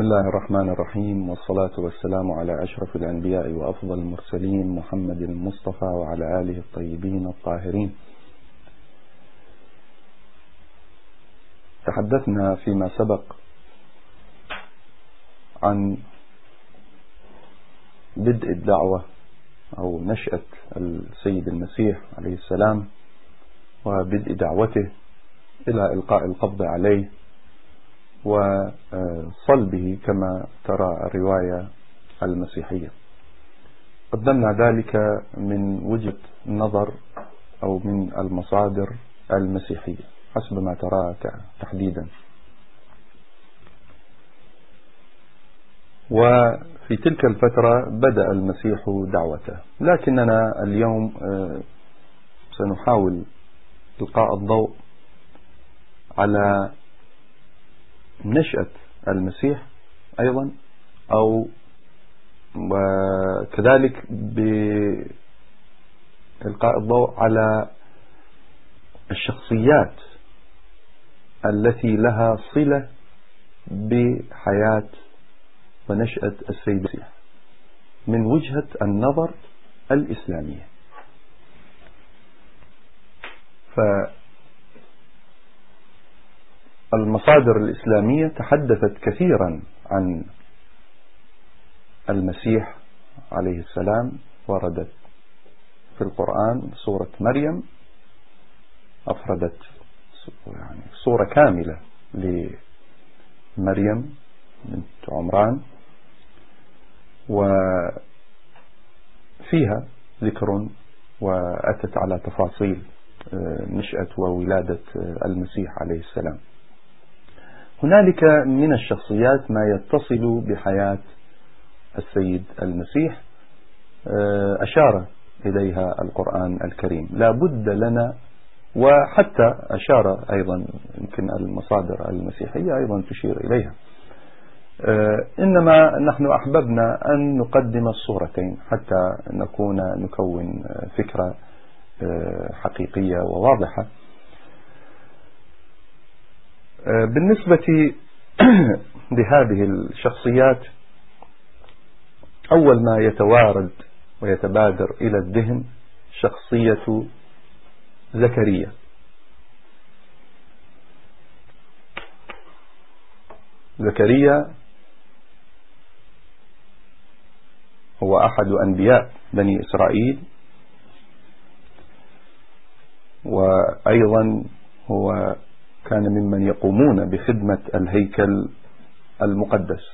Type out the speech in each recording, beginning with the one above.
الله الرحمن الرحيم، والصلاة والسلام على أشرف الأنبياء وأفضل المرسلين محمد المصطفى وعلى آله الطيبين الطاهرين. تحدثنا فيما سبق عن بدء الدعوة أو نشأة السيد المسيح عليه السلام وبدء دعوته إلى إلقاء القبض عليه وصلبه كما ترى الرواية المسيحية. قدمنا ذلك من وجهة نظر أو من المصادر المسيحية حسب ما ترى تحديدا. وفي تلك الفترة بدأ المسيح دعوته، لكننا اليوم سنحاول إلقاء الضوء على نشأة المسيح أيضا، أو وكذلك بإلقاء الضوء على الشخصيات التي لها صلة بحياة ونشأة السيد المسيح من وجهة النظر الإسلامية. فالمصادر الإسلامية تحدثت كثيرا عن المسيح عليه السلام. وردت في القرآن سورة مريم، أفردت يعني صورة كاملة لمريم بنت عمران، وفيها ذكر وأتت على تفاصيل نشأة وولادة المسيح عليه السلام. هنالك من الشخصيات ما يتصل بحياة السيد المسيح أشار إليها القرآن الكريم، لا بد لنا، وحتى أشار أيضا يمكن المصادر المسيحية أيضا تشير إليها. إنما نحن أحببنا أن نقدم الصورتين حتى نكون فكرة حقيقية وواضحة. بالنسبة لهذه الشخصيات، أول ما يتوارد ويتبادر إلى الذهن شخصية زكريا. زكريا هو أحد أنبياء بني إسرائيل، وأيضا هو كان ممن يقومون بخدمة الهيكل المقدس.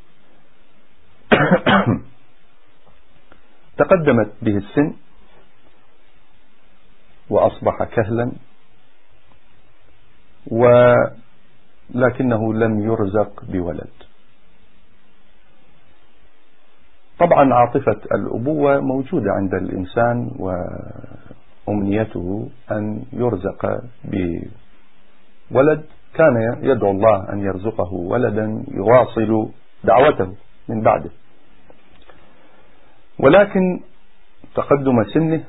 تقدمت به السن وأصبح كهلا، ولكنه لم يرزق بولد. طبعا عاطفة الأبوة موجودة عند الإنسان، وأمنيته أن يرزق بولد. كان يدعو الله أن يرزقه ولدا يواصل دعوته من بعده، ولكن تقدم سنه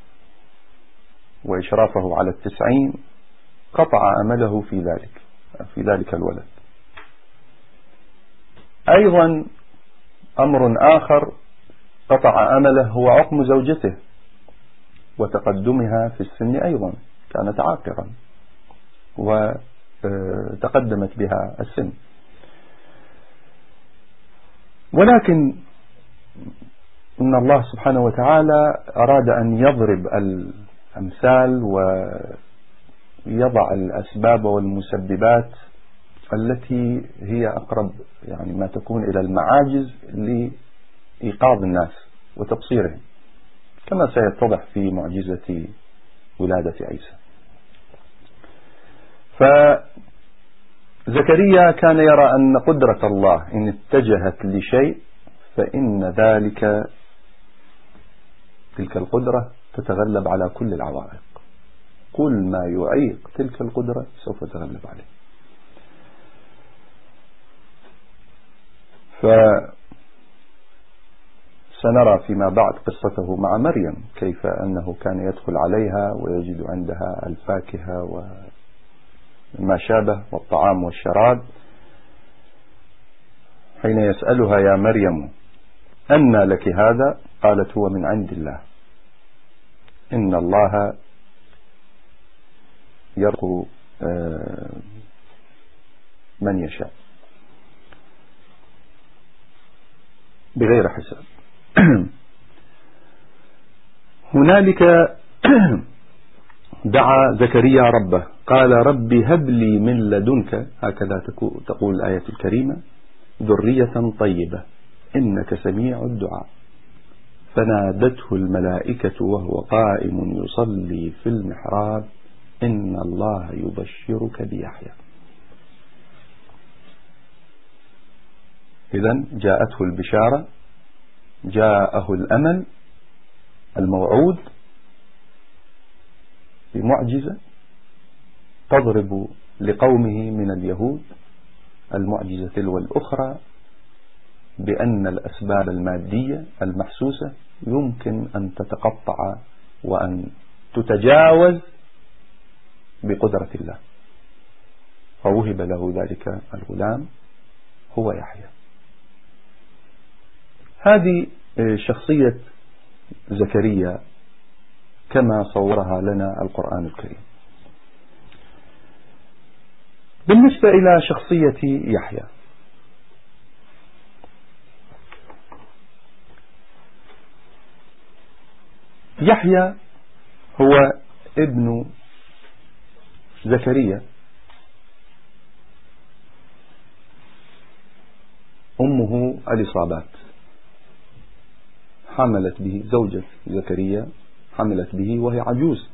وإشرافه على 90 قطع أمله في ذلك الولد. أيضا أمر آخر قطع أمله هو عقم زوجته وتقدمها في السن، أيضا كانت عاقرا وتقدمت بها السن. ولكن إن الله سبحانه وتعالى أراد أن يضرب الأمثال ويضع الأسباب والمسببات التي هي أقرب يعني ما تكون إلى المعاجز لإيقاظ الناس وتبصيرهم، كما سيتضح في معجزة ولادة عيسى. فزكريا كان يرى أن قدرة الله إن اتجهت لشيء فإن تلك القدرة تتغلب على كل العوائق. كل ما يعيق تلك القدرة سوف تتغلب عليه. فسنرى فيما بعد قصته مع مريم، كيف أنه كان يدخل عليها ويجد عندها الفاكهة وما شابه والطعام والشراب، حين يسألها يا مريم أنى لك هذا؟ قالت هو من عند الله، إن الله يرزق من يشاء بغير حساب. هنالك دعا زكريا ربه قال رب هب لي من لدنك، هكذا تقول الآية الكريمة، ذرية طيبة إنك سميع الدعاء. فنادته الملائكة وهو قائم يصلي في المحراب إن الله يبشرك بيحيى. إذن جاءته البشارة، جاءه الأمل الموعود بمعجزة تضرب لقومه من اليهود المعجزة تلو الأخرى بأن الأسباب المادية المحسوسة يمكن أن تتقطع وأن تتجاوز بقدرة الله، فوهب له ذلك الغلام هو يحيى. هذه شخصية زكريا كما صورها لنا القرآن الكريم. بالنسبة إلى شخصية يحيى، يحيى هو ابن زكريا، أمه اليصابات حملت به، زوجة زكريا حملت به وهي عجوز،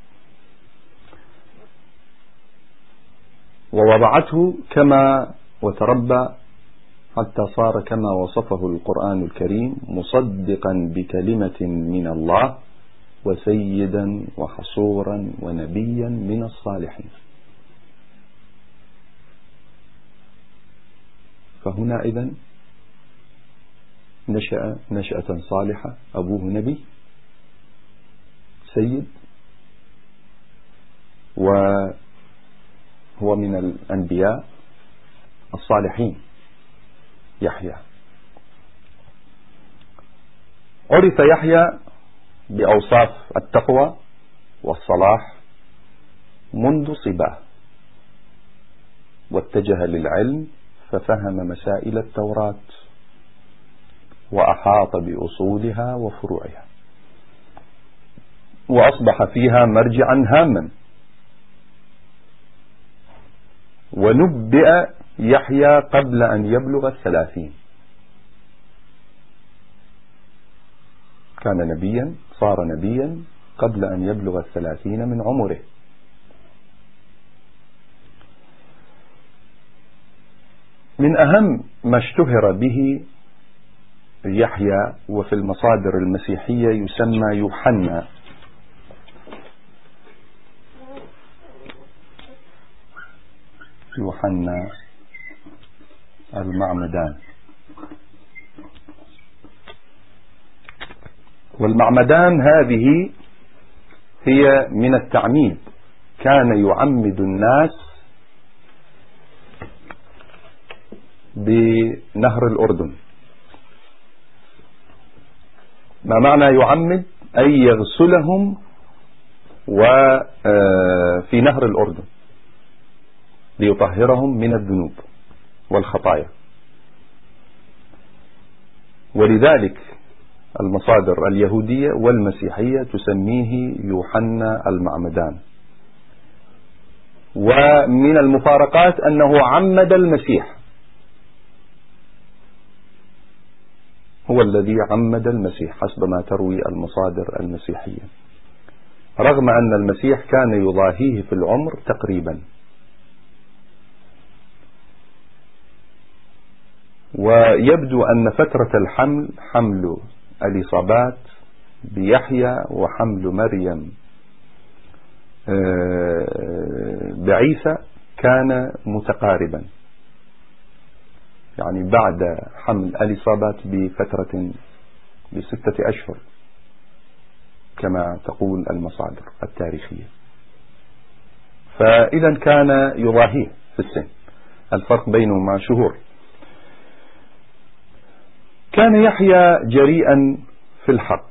ووضعته كما وتربى حتى صار كما وصفه القرآن الكريم مصدقا بكلمة من الله وسيدا وحصورا ونبيا من الصالحين. فهنا إذن نشأ نشأة صالحة، أبوه نبي سيد، وهو من الأنبياء الصالحين يحيى. عرف يحيى بأوصاف التقوى والصلاح منذ صباه، واتجه للعلم ففهم مسائل التوراة وأحاط بأصولها وفروعها، وأصبح فيها مرجعا هاما. ونبئ يحيى قبل أن يبلغ 30، كان نبيا، صار نبيا قبل أن يبلغ 30 من عمره. من أهم ما اشتهر به يحيى وفي المصادر المسيحية يسمى يوحنا. يوحنا المعمدان. والمعمدان هذه هي من التعميد، كان يعمد الناس بنهر الأردن. ما معنى يعمد؟ أي يغسلهم وفي نهر الأردن ليطهرهم من الذنوب والخطايا. ولذلك المصادر اليهودية والمسيحية تسميه يوحنا المعمدان. ومن المفارقات أنه عمد المسيح، هو الذي عمد المسيح حسب ما تروي المصادر المسيحية، رغم أن المسيح كان يضاهيه في العمر تقريبا. ويبدو أن فترة الحمل، حمل اليصابات بيحيى وحمل مريم بعيسى كان متقاربا، يعني بعد حمل اليصابات بفترة ب6 أشهر كما تقول المصادر التاريخية. فإذا كان يضاهيه في السن، الفرق بينهما شهور. كان يحيى جريئا في الحق،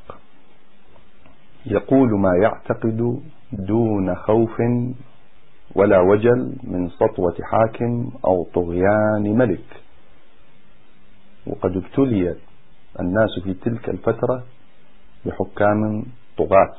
يقول ما يعتقد دون خوف ولا وجل من سطوة حاكم أو طغيان ملك. وقد ابتلي الناس في تلك الفترة بحكام طغاة.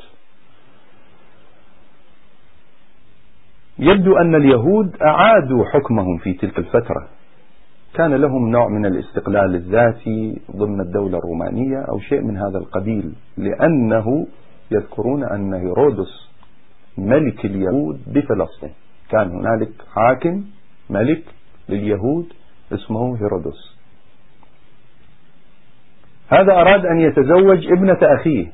يبدو أن اليهود أعادوا حكمهم في تلك الفترة، كان لهم نوع من الاستقلال الذاتي ضمن الدولة الرومانية أو شيء من هذا القبيل، لأنه يذكرون أن هيرودس ملك اليهود بفلسطين، كان هنالك حاكم ملك لليهود اسمه هيرودس. هذا أراد أن يتزوج ابنة أخيه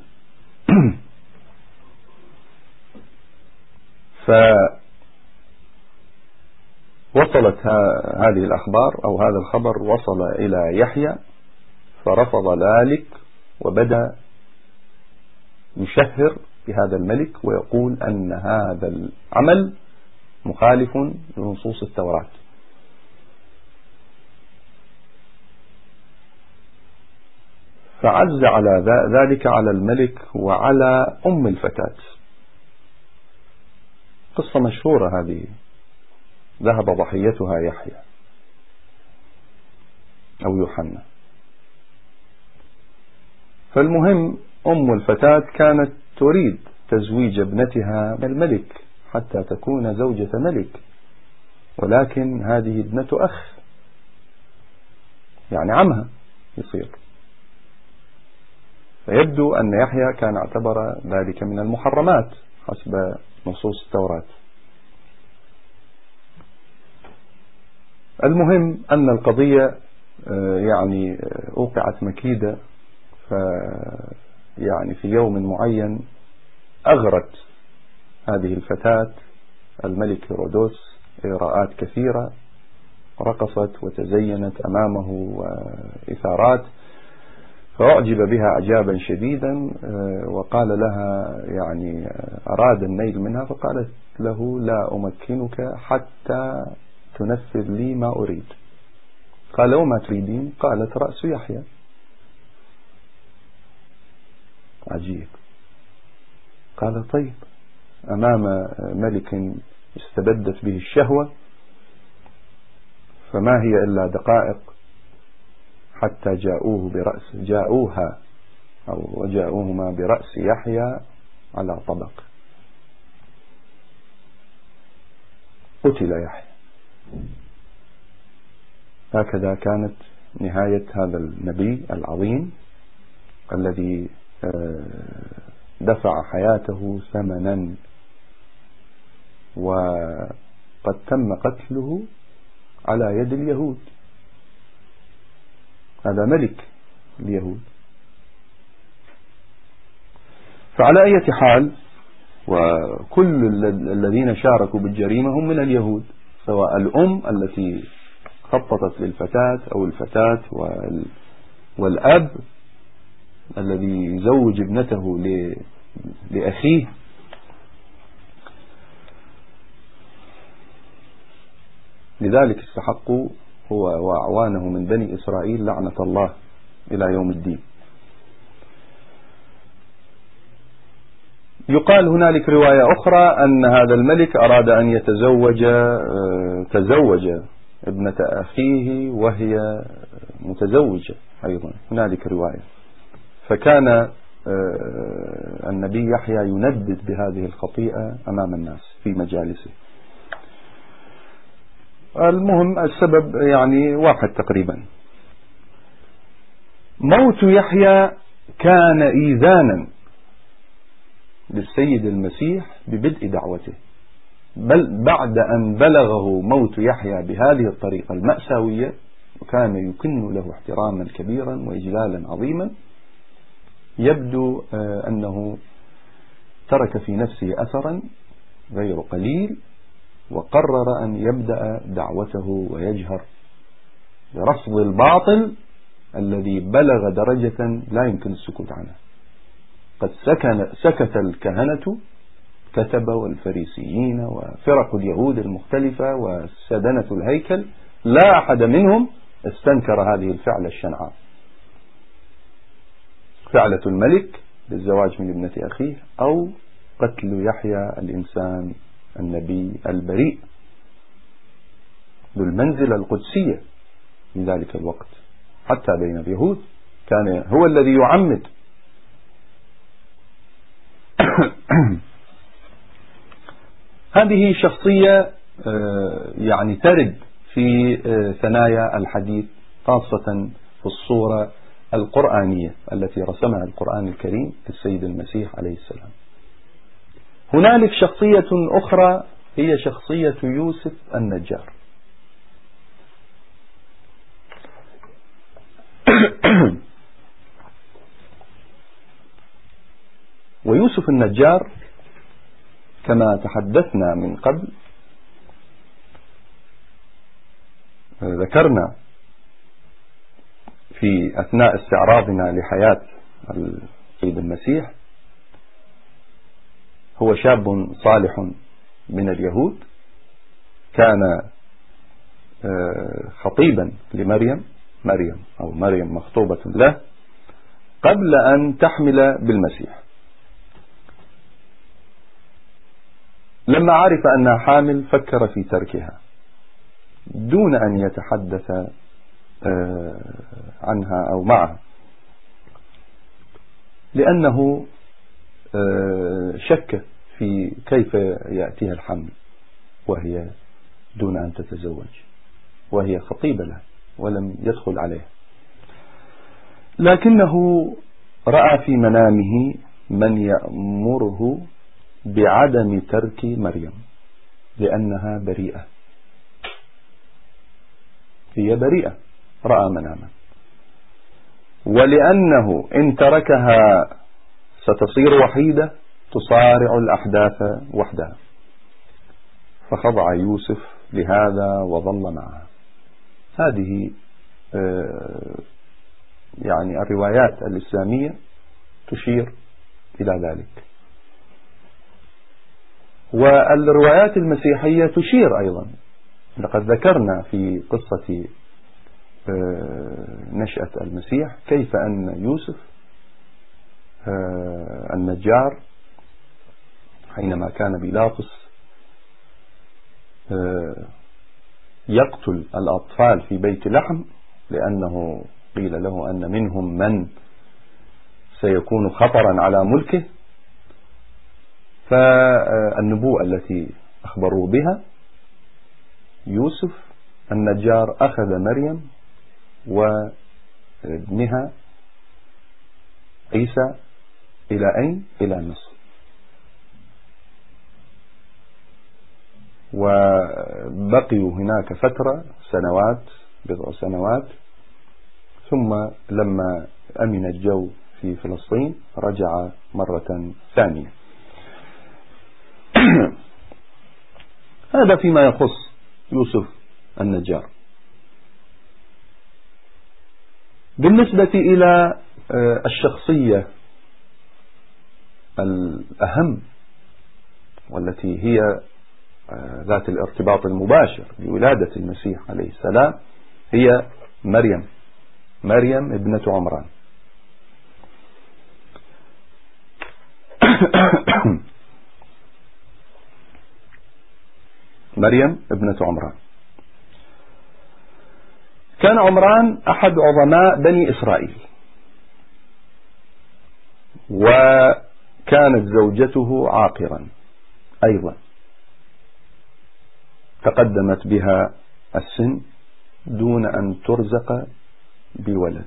وصلت هذه الأخبار أو هذا الخبر وصل إلى يحيى، فرفض ذلك وبدأ يشهر بهذا الملك ويقول أن هذا العمل مخالف لنصوص التوراة. فعز على ذلك على الملك وعلى أم الفتاة. قصة مشهورة هذه، ذهب ضحيتها يحيى أو يوحنا. فالمهم أم الفتاة كانت تريد تزويج ابنتها من الملك حتى تكون زوجة ملك، ولكن هذه ابنة أخ، يعني عمها يصير. فيبدو أن يحيى كان اعتبر ذلك من المحرمات حسب نصوص التوراة. المهم أن القضية يعني أوقعت مكيدة، يعني في يوم معين أغرت هذه الفتاة الملك هيرودس إغراءات كثيرة، رقصت وتزينت أمامه إثارات، فأعجب بها إعجابا شديدا وقال لها يعني أراد النيل منها، فقالت له لا أمكنك حتى تنفذ لي ما أريد. قال وما تريدين؟ قالت رأس يحيى. عجيب. قال طيب، أمام ملك استبدت به الشهوة، فما هي إلا دقائق حتى جاءوها أو وجاءوهما برأس يحيى على طبق. قتل يحيى. هكذا كانت نهاية هذا النبي العظيم الذي دفع حياته ثمنا، وقد تم قتله على يد اليهود. هذا ملك اليهود. فعلى أي حال، وكل الذين شاركوا بالجريمة هم من اليهود، سواء الأم التي خططت للفتاة أو الفتاة والأب الذي يزوج ابنته لأخيه. لذلك استحقوا هو وأعوانه من بني إسرائيل لعنة الله إلى يوم الدين. يقال هنالك رواية أخرى أن هذا الملك أراد أن تزوج ابنة أخيه وهي متزوجة أيضا، هنالك رواية. فكان النبي يحيى يندد بهذه الخطيئة أمام الناس في مجالسه. المهم السبب يعني واحد تقريبا. موت يحيى كان إيذانا للسيد المسيح ببدء دعوته، بل بعد أن بلغه موت يحيى بهذه الطريقة المأساوية وكان يكن له احتراما كبيرا وإجلالا عظيما، يبدو أنه ترك في نفسه أثرا غير قليل، وقرر أن يبدأ دعوته ويجهر برصد الباطل الذي بلغ درجة لا يمكن السكوت عنها. قد سكت الكهنة كتبة والفريسيين وفرق اليهود المختلفة وسدنة الهيكل، لا أحد منهم استنكر هذه الفعل الشنعاء. فعلة الملك للزواج من ابنة أخيه، أو قتل يحيى الإنسان النبي البريء ذو المنزلة القدسية في ذلك الوقت. حتى بين اليهود كان هو الذي يعمد. هذه شخصية يعني ترد في ثنايا الحديث، خاصة في الصورة القرآنية التي رسمها القرآن الكريم للسيد المسيح عليه السلام. هنالك شخصية أخرى هي شخصية يوسف النجار. ويوسف النجار كما تحدثنا من قبل، ذكرنا في أثناء استعراضنا لحياة السيد المسيح، هو شاب صالح من اليهود، كان خطيبا لمريم، أو مريم مخطوبة له قبل أن تحمل بالمسيح. لما عرف أنها حامل فكر في تركها دون أن يتحدث عنها أو معها، لأنه شك في كيف يأتيها الحمل وهي دون أن تتزوج، وهي خطيبة له ولم يدخل عليه. لكنه رأى في منامه من يأمره بعدم ترك مريم لأنها بريئة، هي بريئة، رأى مناما، ولأنه إن تركها ستصير وحيدة تصارع الأحداث وحدها. فخضع يوسف لهذا وظل معها. هذه يعني الروايات الإسلامية تشير إلى ذلك، والروايات المسيحية تشير أيضا. لقد ذكرنا في قصة نشأة المسيح كيف أن يوسف النجار حينما كان بيلاطس يقتل الأطفال في بيت لحم، لأنه قيل له أن منهم من سيكون خطرا على ملكه، فالنبوءة التي أخبروا بها يوسف النجار أخذ مريم وابنها عيسى إلى أين؟ إلى مصر، وبقيوا هناك فترة سنوات، بضع سنوات، ثم لما أمن الجو في فلسطين رجع مرة ثانية. هذا فيما يخص يوسف النجار. بالنسبة إلى الشخصية الأهم والتي هي ذات الارتباط المباشر بولادة المسيح عليه السلام هي مريم ابنة عمران. مريم ابنة عمران. كان عمران أحد عظماء بني إسرائيل، وكانت زوجته عاقرا أيضا، تقدمت بها السن دون أن ترزق بولد.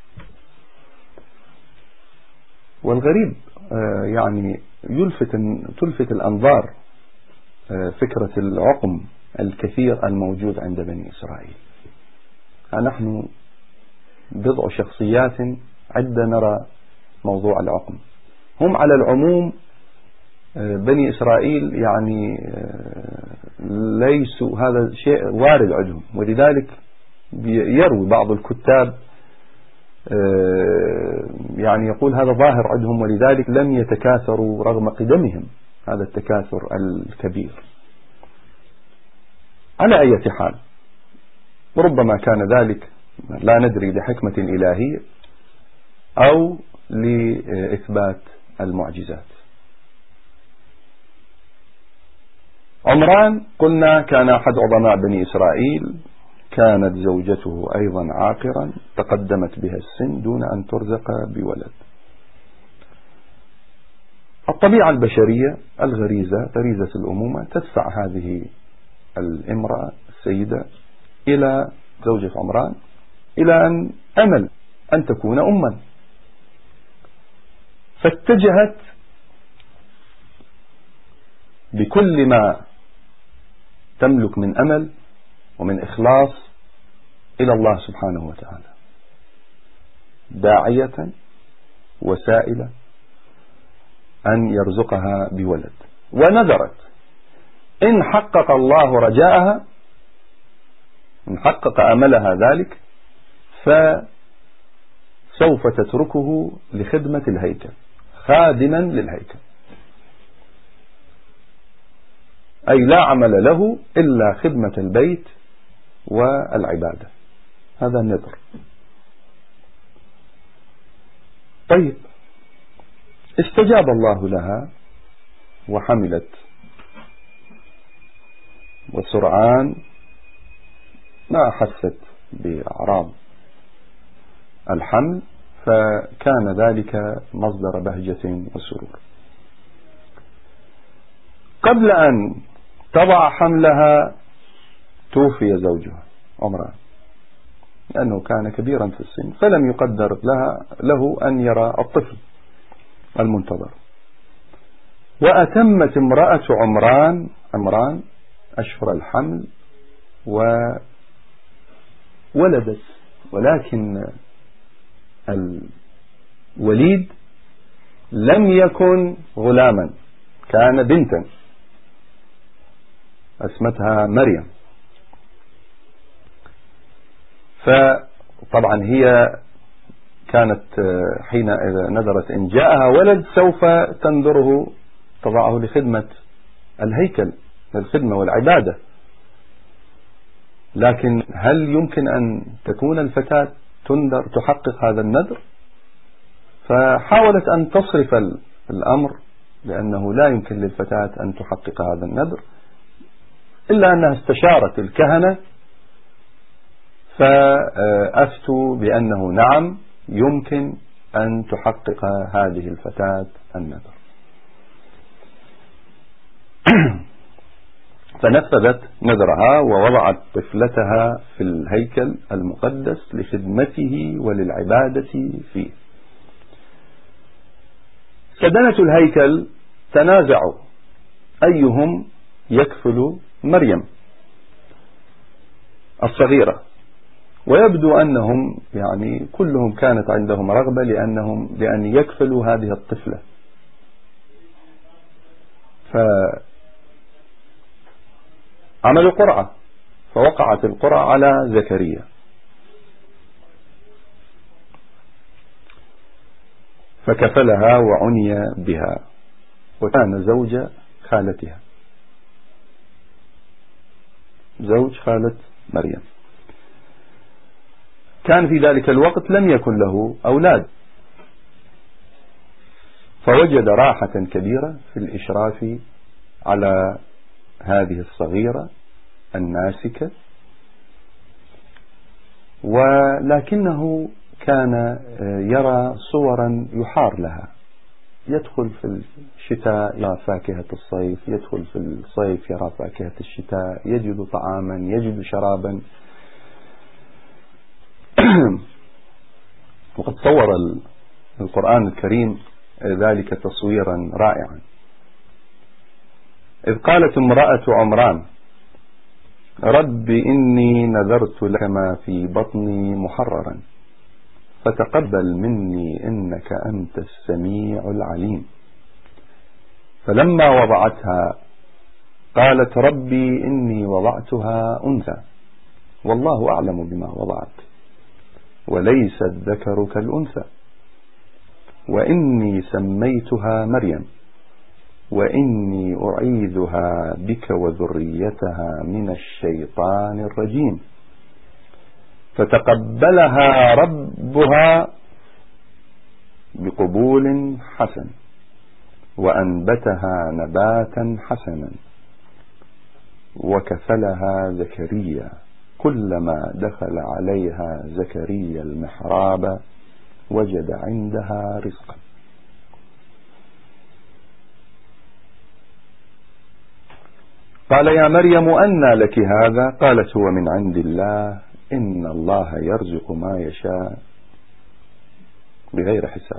والغريب يعني تلفت الأنظار فكرة العقم الكثير الموجود عند بني إسرائيل. نحن بضع شخصيات عندما نرى موضوع العقم. هم على العموم بني إسرائيل يعني ليسوا، هذا شيء وارد عندهم، ولذلك يروي بعض الكتاب يعني يقول هذا ظاهر عندهم، ولذلك لم يتكاثروا رغم قدمهم هذا التكاثر الكبير. على أي حال، ربما كان ذلك لا ندري لحكمة إلهية أو لإثبات المعجزات. عمران قلنا كان أحد عظماء بني إسرائيل، كانت زوجته أيضا عاقرا، تقدمت بها السن دون أن ترزق بولد. الطبيعة البشرية الغريزة، غريزة الأمومة، تدفع هذه الامرأة السيدة إلى زوجة عمران إلى أن أمل أن تكون أما، فاتجهت بكل ما تملك من أمل ومن إخلاص إلى الله سبحانه وتعالى، داعية وسائلة أن يرزقها بولد، ونذرت إن حقق الله رجاءها، إن حقق أملها ذلك، فسوف تتركه لخدمة الهيكل، خادما للهيكل، أي لا عمل له إلا خدمة البيت والعبادة. هذا النذر. طيب، استجاب الله لها وحملت، وسرعان ما أحست بأعراض الحمل، فكان ذلك مصدر بهجة وسرور. قبل أن تضع حملها توفي زوجها عمران، لأنه كان كبيرا في السن، فلم يقدر له أن يرى الطفل المنتظر. وأتمت امرأة عمران أشهر الحمل وولدت، ولكن الوليد لم يكن غلاما، كان بنتا اسمتها مريم. فطبعا هي كانت حين إذا نذرت إن جاءها ولد سوف تنذره، تضعه لخدمة الهيكل، للخدمة والعبادة. لكن هل يمكن أن تكون الفتاة تنذر تحقق هذا النذر؟ فحاولت أن تصرف الأمر، لأنه لا يمكن للفتاة أن تحقق هذا النذر، إلا أنها استشارت الكهنة فأفتوا بأنه نعم يمكن أن تحقق هذه الفتاة النذر. فنفذت نذرها ووضعت طفلتها في الهيكل المقدس لخدمته وللعبادة فيه. سدنة الهيكل تنازعوا أيهم يكفل مريم الصغيرة، ويبدو أنهم يعني كلهم كانت عندهم رغبة لأن يكفلوا هذه الطفلة. فعملوا قرعة، فوقعت القرعة على زكريا، فكفلها وعني بها، وكان زوج خالتها، زوج خالة مريم. كان في ذلك الوقت لم يكن له أولاد، فوجد راحة كبيرة في الإشراف على هذه الصغيرة الناسكة، ولكنه كان يرى صورا يحار لها، يدخل في الشتاء يرى فاكهة الصيف، يدخل في الصيف يرى فاكهة الشتاء، يجد طعاما، يجد شرابا. وقد صور القرآن الكريم ذلك تصويرا رائعا، إذ قالت امرأة عمران رب إني نذرت لك ما في بطني محررا فتقبل مني إنك أنت السميع العليم. فلما وضعتها قالت ربي إني وضعتها أنثى والله أعلم بما وضعت وليس الذكر كالأنثى وإني سميتها مريم وإني أعيذها بك وذريتها من الشيطان الرجيم. فتقبلها ربها بقبول حسن وأنبتها نباتا حسنا وكفلها زكريا كلما دخل عليها زكريا المحراب وجد عندها رزقا. قال يا مريم أنى لك هذا؟ قالت هو من عند الله إن الله يرزق ما يشاء بغير حساب.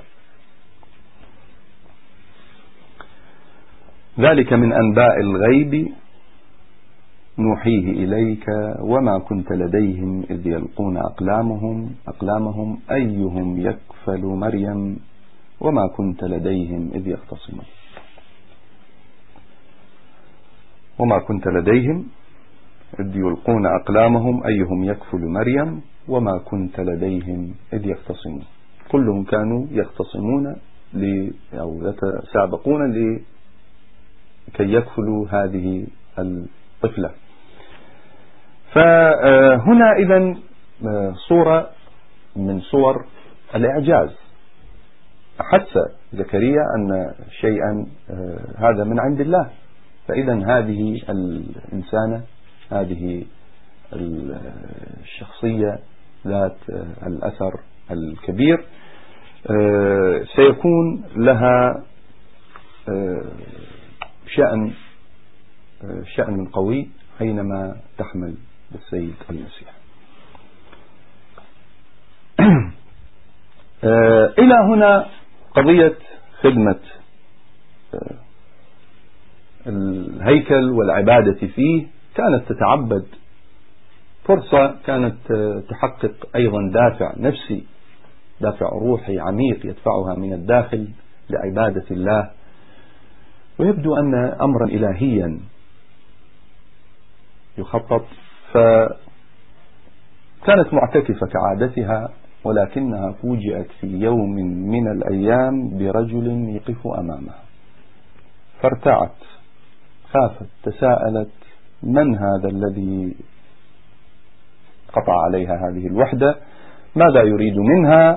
ذلك من أنباء الغيب نوحيه إليك وما كنت لديهم إذ يلقون أقلامهم أيهم يكفل مريم وما كنت لديهم إذ يختصمون. وما كنت لديهم إذ يلقون أقلامهم أيهم يكفل مريم وما كنت لديهم إذ يختصمون. كلهم كانوا يختصمون أو يتسابقون لكي يكفلوا هذه الطفلة. فهنا إذن صورة من صور الإعجاز. أحس زكريا أن شيئا هذا من عند الله، فإذا هذه الإنسانة، هذه الشخصية ذات الأثر الكبير سيكون لها شأن قوي حينما تحمل السيد المسيح. إلى هنا قضية خدمة الهيكل والعبادة فيه كانت تتعبد، فرصة كانت تحقق أيضا دافع نفسي، دافع روحي عميق يدفعها من الداخل لعبادة الله. ويبدو أن أمرا إلهيا يخطط. فكانت معتكفة كعادتها، ولكنها فوجئت في يوم من الأيام برجل يقف أمامها، فارتعت، خافت، تساءلت من هذا الذي قطع عليها هذه الوحدة، ماذا يريد منها؟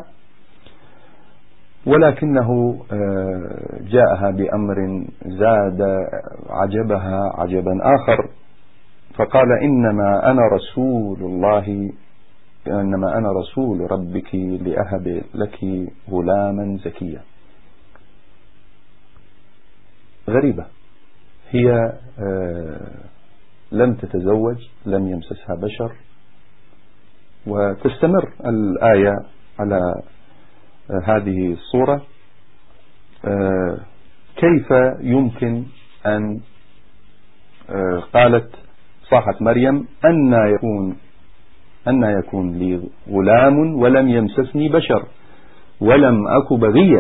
ولكنه جاءها بأمر زاد عجبها عجبا آخر، فقال إنما أنا رسول ربك لأهب لك غلاما زكيا. غريبة، هي لم تتزوج، لم يمسسها بشر، وتستمر الآية على هذه الصورة. كيف يمكن أن قالت صاحت مريم أن يكون لي غلام ولم يمسسني بشر ولم أك بغيا؟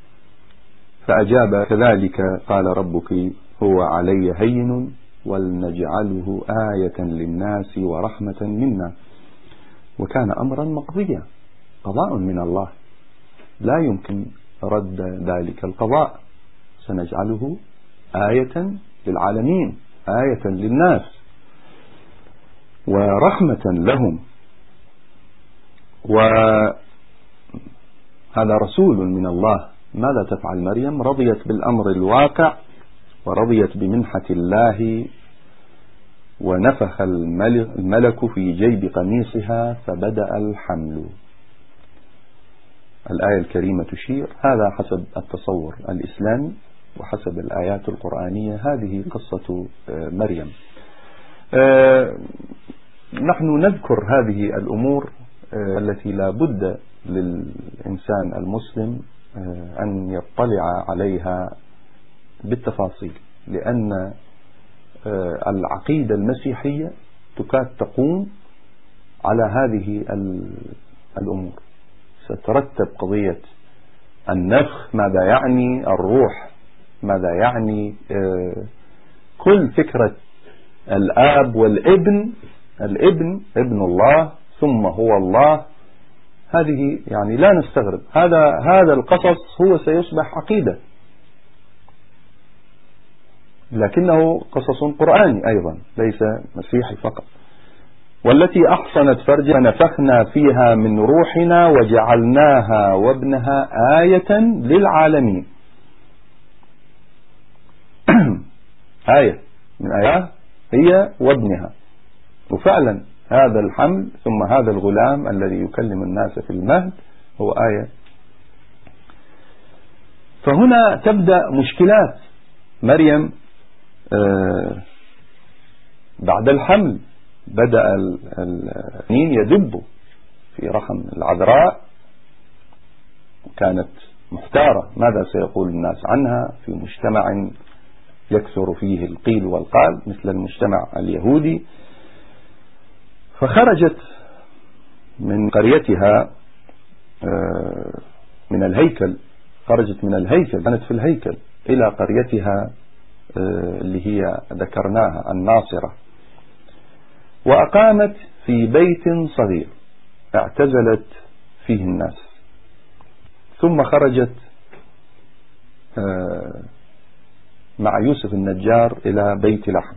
فأجاب كذلك قال ربك هو علي هين ولنجعله آية للناس ورحمة منا وكان أمرا مقضيا. قضاء من الله لا يمكن رد ذلك القضاء، سنجعله آية للعالمين، آية للناس ورحمة لهم. وهذا رسول من الله. ماذا تفعل مريم؟ رضيت بالأمر الواقع ورضيت بمنحة الله، ونفخ الملك في جيب قميصها فبدأ الحمل. الآية الكريمة تشير، هذا حسب التصور الإسلامي وحسب الآيات القرآنية، هذه قصة مريم. نحن نذكر هذه الأمور التي لا بد للإنسان المسلم أن يطلع عليها بالتفاصيل، لأن العقيدة المسيحية تكاد تقوم على هذه الأمور. سترتب قضية النفخ، ماذا يعني الروح، ماذا يعني كل فكرة الآب والابن، الابن ابن الله ثم هو الله، هذه يعني لا نستغرب. هذا القصص هو سيصبح عقيدة، لكنه قصص قرآني أيضا، ليس مسيحي فقط. والتي أحصنت فرجها فنفخنا فيها من روحنا وجعلناها وابنها آية للعالمين. آية من آيات هي وابنها. وفعلا هذا الحمل ثم هذا الغلام الذي يكلم الناس في المهد هو آية. فهنا تبدأ مشكلات مريم. بعد الحمل بدأ الجنين يدب في رحم العذراء، كانت محتارة ماذا سيقول الناس عنها في مجتمع يكثر فيه القيل والقال مثل المجتمع اليهودي. فخرجت من قريتها من الهيكل، خرجت من الهيكل، كانت في الهيكل، إلى قريتها اللي هي ذكرناها الناصرة، وأقامت في بيت صغير اعتزلت فيه الناس. ثم خرجت مع يوسف النجار إلى بيت لحم.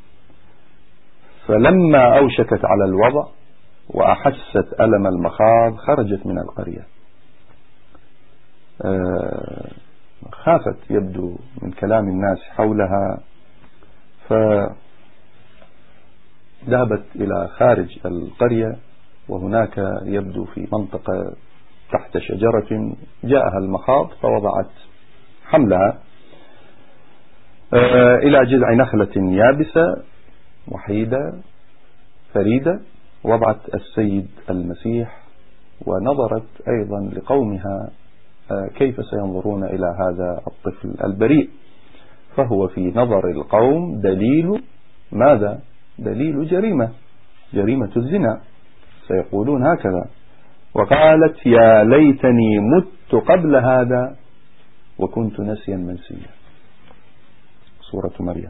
فلما أوشكت على الوضع وأحست ألم المخاض خرجت من القرية. خافت يبدو من كلام الناس حولها، فذهبت إلى خارج القرية، وهناك يبدو في منطقة تحت شجرة جاءها المخاض فوضعت حملها إلى جذع نخلة يابسة وحيدة فريدة، وضعت السيد المسيح ونظرت أيضا لقومها كيف سينظرون إلى هذا الطفل البريء. فهو في نظر القوم دليل ماذا؟ دليل جريمة الزنا، سيقولون هكذا. وقالت يا ليتني مت قبل هذا وكنت نسيا منسيا. سورة مريم.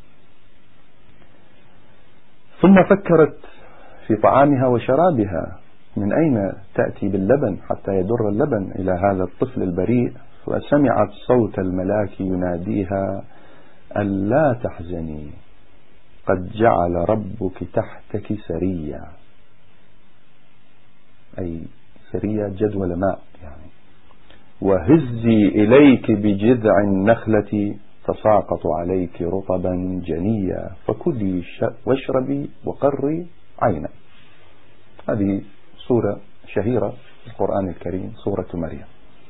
ثم فكرت في طعامها وشرابها، من أين تأتي باللبن حتى يدر اللبن إلى هذا الطفل البريء؟ فسمعت صوت الملاك يناديها ألا تحزني قد جعل ربك تحتك سريا، أي سريا جدول ماء يعني. وهزي إليك بجذع النخلة تساقط عليك رطبا جنيا فكلي واشربي وقري عينا. هذه سورة شهيرة في القرآن الكريم، سورة مريم.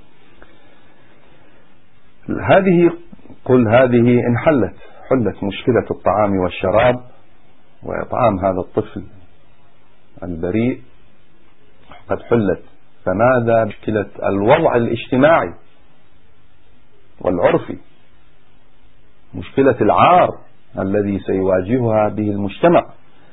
هذه حلت مشكلة الطعام والشراب وإطعام هذا الطفل البريء قد حلت. فماذا مشكلة الوضع الاجتماعي والعرفي؟ مشكلة العار الذي سيواجهها به المجتمع.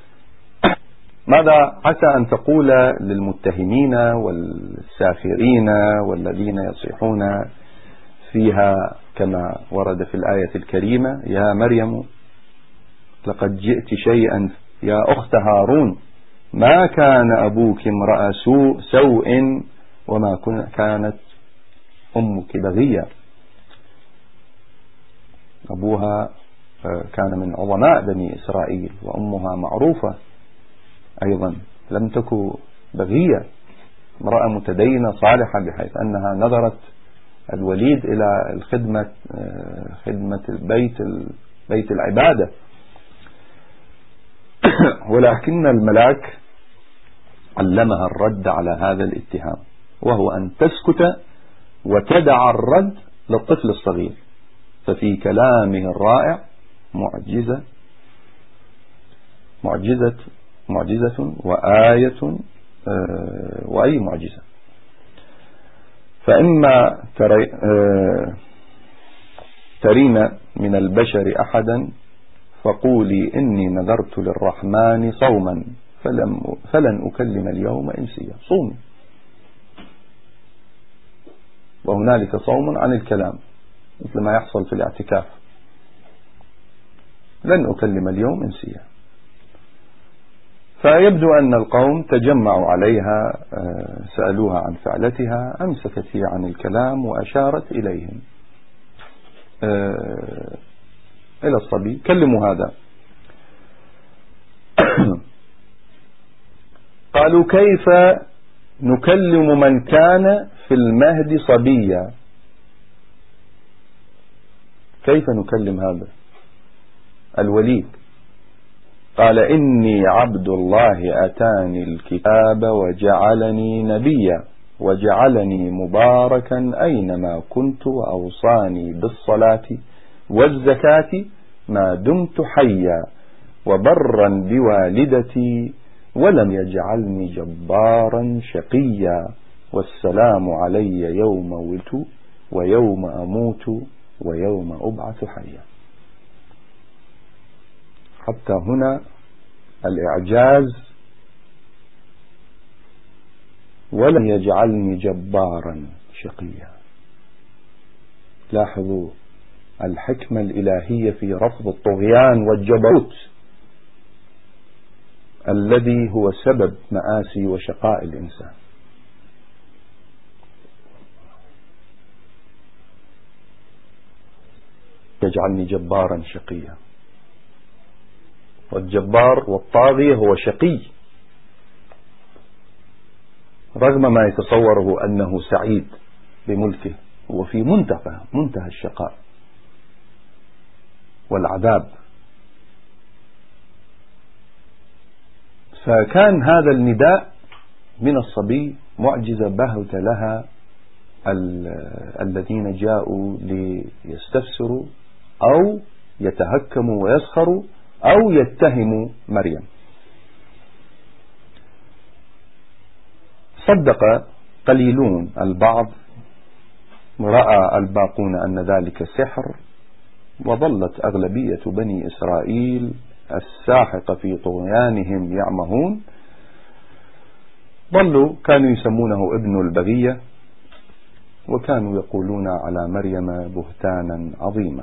ماذا عسى أن تقول للمتهمين والساخرين والذين يصيحون فيها كما ورد في الآية الكريمة يا مريم لقد جئت شيئا يا أخت هارون ما كان أبوك امرأ سوء وما كانت أمك بغيا. أبوها كان من عظماء بني إسرائيل وأمها معروفة أيضا لم تكن بغية، امرأة متدينة صالحة بحيث أنها نظرت الوليد إلى خدمة بيت العبادة. ولكن الملاك علمها الرد على هذا الاتهام، وهو أن تسكت وتدع الرد للطفل الصغير. ففي كلامه الرائع معجزة وآية وأي معجزة. فإما ترين من البشر أحدا فقولي إني نذرت للرحمن صوما فلن أكلم اليوم إنسيا. صومي، وهنالك صوم عن الكلام مثل ما يحصل في الاعتكاف. لن أكلم اليوم إنسيا. فيبدو أن القوم تجمعوا عليها، سألوها عن فعلتها، أمسكت هي عن الكلام وأشارت إليهم إلى الصبي كلموا هذا. قالوا كيف نكلم من كان في المهد صبيا؟ كيف نكلم هذا الوليد؟ قال إني عبد الله أتاني الكتاب وجعلني نبيا وجعلني مباركا أينما كنت وأوصاني بالصلاة والزكاة ما دمت حيا وبرا بوالدتي ولم يجعلني جبارا شقيا والسلام علي يوم ولدت ويوم أموت ويوم أبعث حيا. حتى هنا الإعجاز، ولم يجعلني جبارا شقيا. لاحظوا الحكمة الإلهية في رفض الطغيان والجبروت الذي هو سبب مآسي وشقاء الإنسان. يجعلني جبارا شقيا، والجبار والطاغية هو شقي رغم ما يتصوره أنه سعيد بملكه، هو في منتهى الشقاء والعذاب. فكان هذا النداء من الصبي معجزة بهت لها الذين جاءوا ليستفسروا أو يتهكموا ويسخروا أو يتهموا مريم. صدق قليلون، البعض رأى الباقون أن ذلك سحر، وظلت أغلبية بني إسرائيل الساحقة في طغيانهم يعمهون، كانوا يسمونه ابن البغية، وكانوا يقولون على مريم بهتانا عظيما.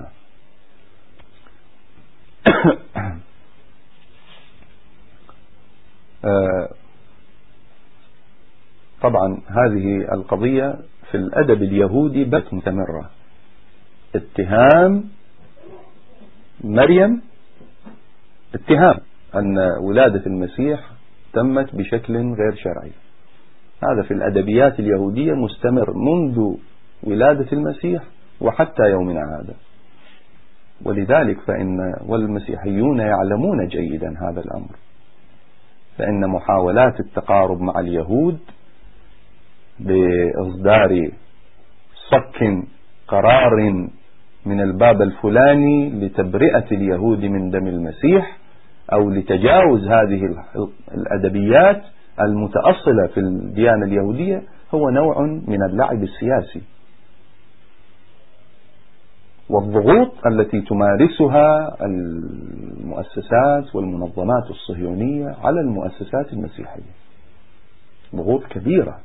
طبعا هذه القضية في الأدب اليهودي بات مستمرة، اتهام مريم، اتهام أن ولادة المسيح تمت بشكل غير شرعي. هذا في الأدبيات اليهودية مستمر منذ ولادة المسيح وحتى يومنا هذا. ولذلك والمسيحيون يعلمون جيدا هذا الأمر، فإن محاولات التقارب مع اليهود بإصدار صك قرار من الباب الفلاني لتبرئة اليهود من دم المسيح أو لتجاوز هذه الأدبيات المتأصلة في الديانة اليهودية هو نوع من اللعب السياسي والضغوط التي تمارسها المؤسسات والمنظمات الصهيونية على المؤسسات المسيحية. ضغوط كبيرة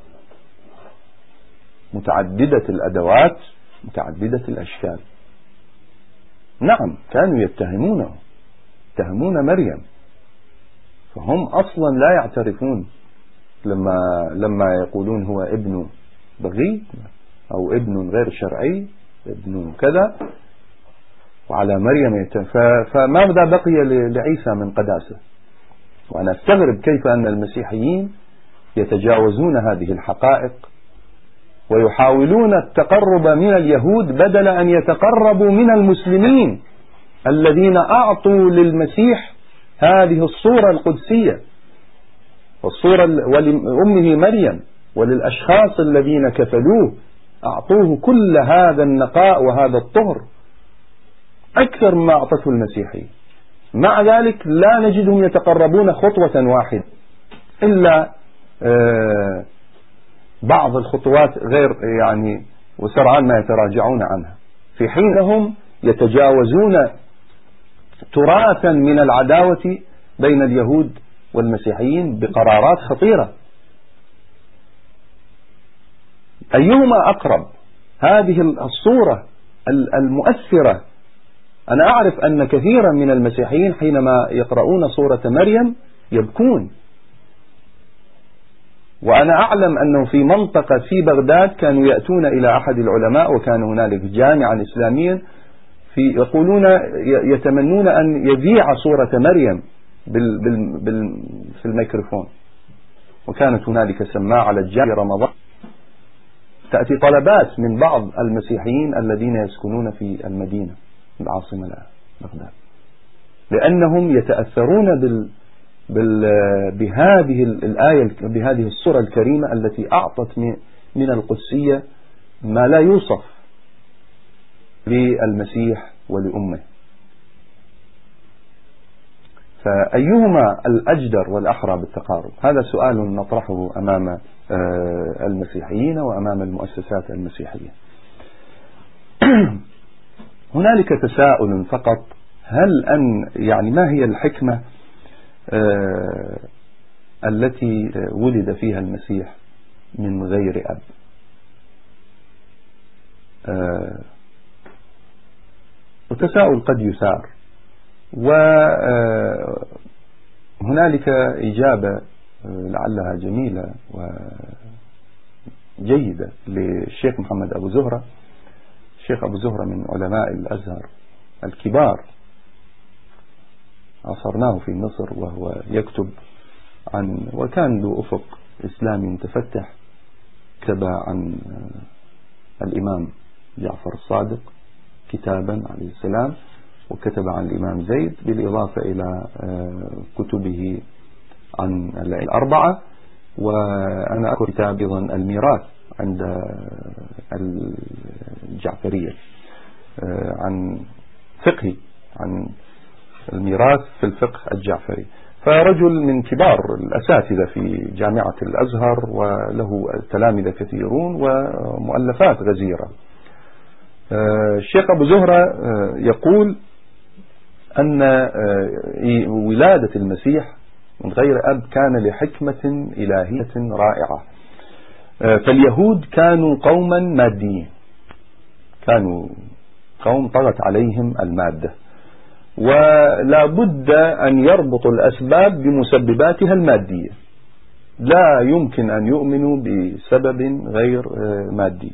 متعددة الأدوات متعددة الأشكال. نعم كانوا يتهمون مريم، فهم أصلا لا يعترفون لما يقولون هو ابن بغي أو ابن غير شرعي، ابن كذا، وعلى مريم فماذا بقي لعيسى من قداسة؟ وأنا أستغرب كيف أن المسيحيين يتجاوزون هذه الحقائق ويحاولون التقرب من اليهود بدل أن يتقربوا من المسلمين الذين أعطوا للمسيح هذه الصورة القدسية والصورة ولأمه مريم وللأشخاص الذين كفلوه أعطوه كل هذا النقاء وهذا الطهر أكثر مما أعطته المسيحية. مع ذلك لا نجدهم يتقربون خطوة واحدة إلا بعض الخطوات غير وسرعان ما يتراجعون عنها، في حين هم يتجاوزون تراثا من العداوة بين اليهود والمسيحيين بقرارات خطيرة. أيهما أقرب؟ هذه الصورة المؤثرة. أنا أعرف أن كثيرا من المسيحيين حينما يقرؤون صورة مريم يبكون، وأنا أعلم أنه في منطقة في بغداد كانوا يأتون إلى أحد العلماء، وكان هنالك جامعا إسلاميا يقولون يتمنون أن يذيع صورة مريم في الميكروفون، وكانت هنالك سماعة للجامع رمضان، تأتي طلبات من بعض المسيحيين الذين يسكنون في المدينة العاصمة بغداد، لأنهم يتأثرون بهذه الآية، بهذه السورة الكريمة التي أعطت من القدسية ما لا يوصف للمسيح ولأمه. فأيهما الأجدر والأحرى بالتقارب؟ هذا سؤال نطرحه أمام المسيحيين وأمام المؤسسات المسيحية. هنالك تساؤل فقط، يعني ما هي الحكمة التي ولد فيها المسيح من غير أب؟ وتساؤل قد يثار، وهنالك إجابة لعلها جميلة وجيدة للشيخ محمد أبو زهرة. الشيخ أبو زهرة من علماء الأزهر الكبار، عصرناه في مصر وهو يكتب وكان له أفق إسلامي متفتح، كتب عن الإمام جعفر الصادق كتابا عليه السلام، وكتب عن الإمام زيد، بالإضافة إلى كتبه عن الأربعة. وأنا أذكر كتاب أيضا الميراث عند الجعفرية، عن الميراث في الفقه الجعفري. فرجل من كبار الأساتذة في جامعة الأزهر، وله تلامذة كثيرون ومؤلفات غزيرة. الشيخ أبو زهرة يقول أن ولادة المسيح من غير أب كان لحكمة إلهية رائعة. فاليهود كانوا قوما ماديين، كانوا قوم طغت عليهم المادة، ولا بد أن يربطوا الأسباب بمسبباتها المادية، لا يمكن أن يؤمنوا بسبب غير مادي.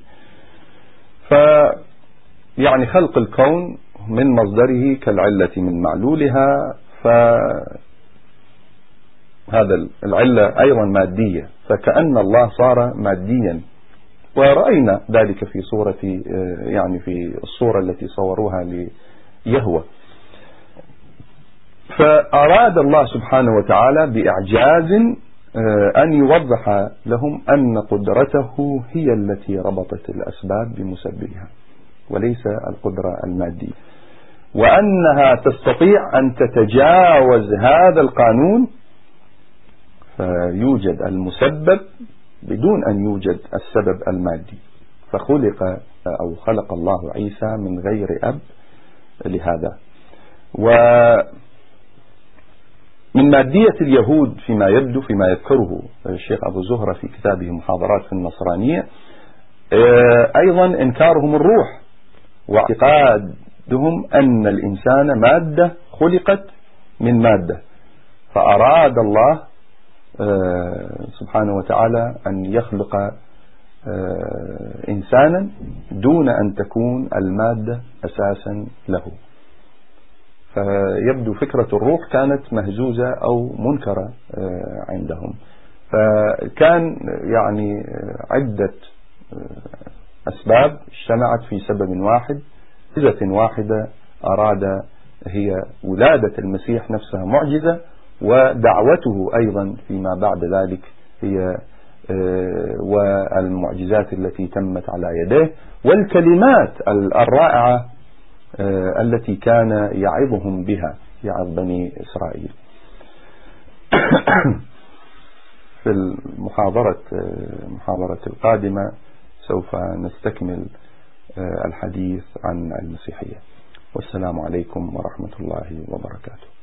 يعني خلق الكون من مصدره كالعلة من معلولها، فهذا العلة أيضا مادية، فكأن الله صار ماديا. ورأينا ذلك في في الصورة التي صوروها ليهوه. فأراد الله سبحانه وتعالى بإعجاز أن يوضح لهم أن قدرته هي التي ربطت الأسباب بمسببها، وليس القدرة المادية، وأنها تستطيع أن تتجاوز هذا القانون، فيوجد المسبب بدون أن يوجد السبب المادي. خلق الله عيسى من غير أب لهذا. ومن مادية اليهود فيما يبدو، فيما يذكره الشيخ أبو زهرة في كتابه محاضرات في النصرانية، أيضا إنكارهم الروح، واعتقادهم أن الإنسان مادة خلقت من مادة. فأراد الله سبحانه وتعالى أن يخلق إنسانا دون أن تكون المادة أساسا له. فيبدو فكرة الروح كانت مهزوزة أو منكرة عندهم. فكان عدة أسباب اجتمعت في سبب واحد، معجزة واحدة أراد هي ولادة المسيح نفسها معجزة، ودعوته أيضا فيما بعد ذلك هي والمعجزات التي تمت على يديه، والكلمات الرائعة التي كان يعظهم بها، يعظ بني إسرائيل. في المحاضرة القادمة سوف نستكمل الحديث عن المسيحية. والسلام عليكم ورحمة الله وبركاته.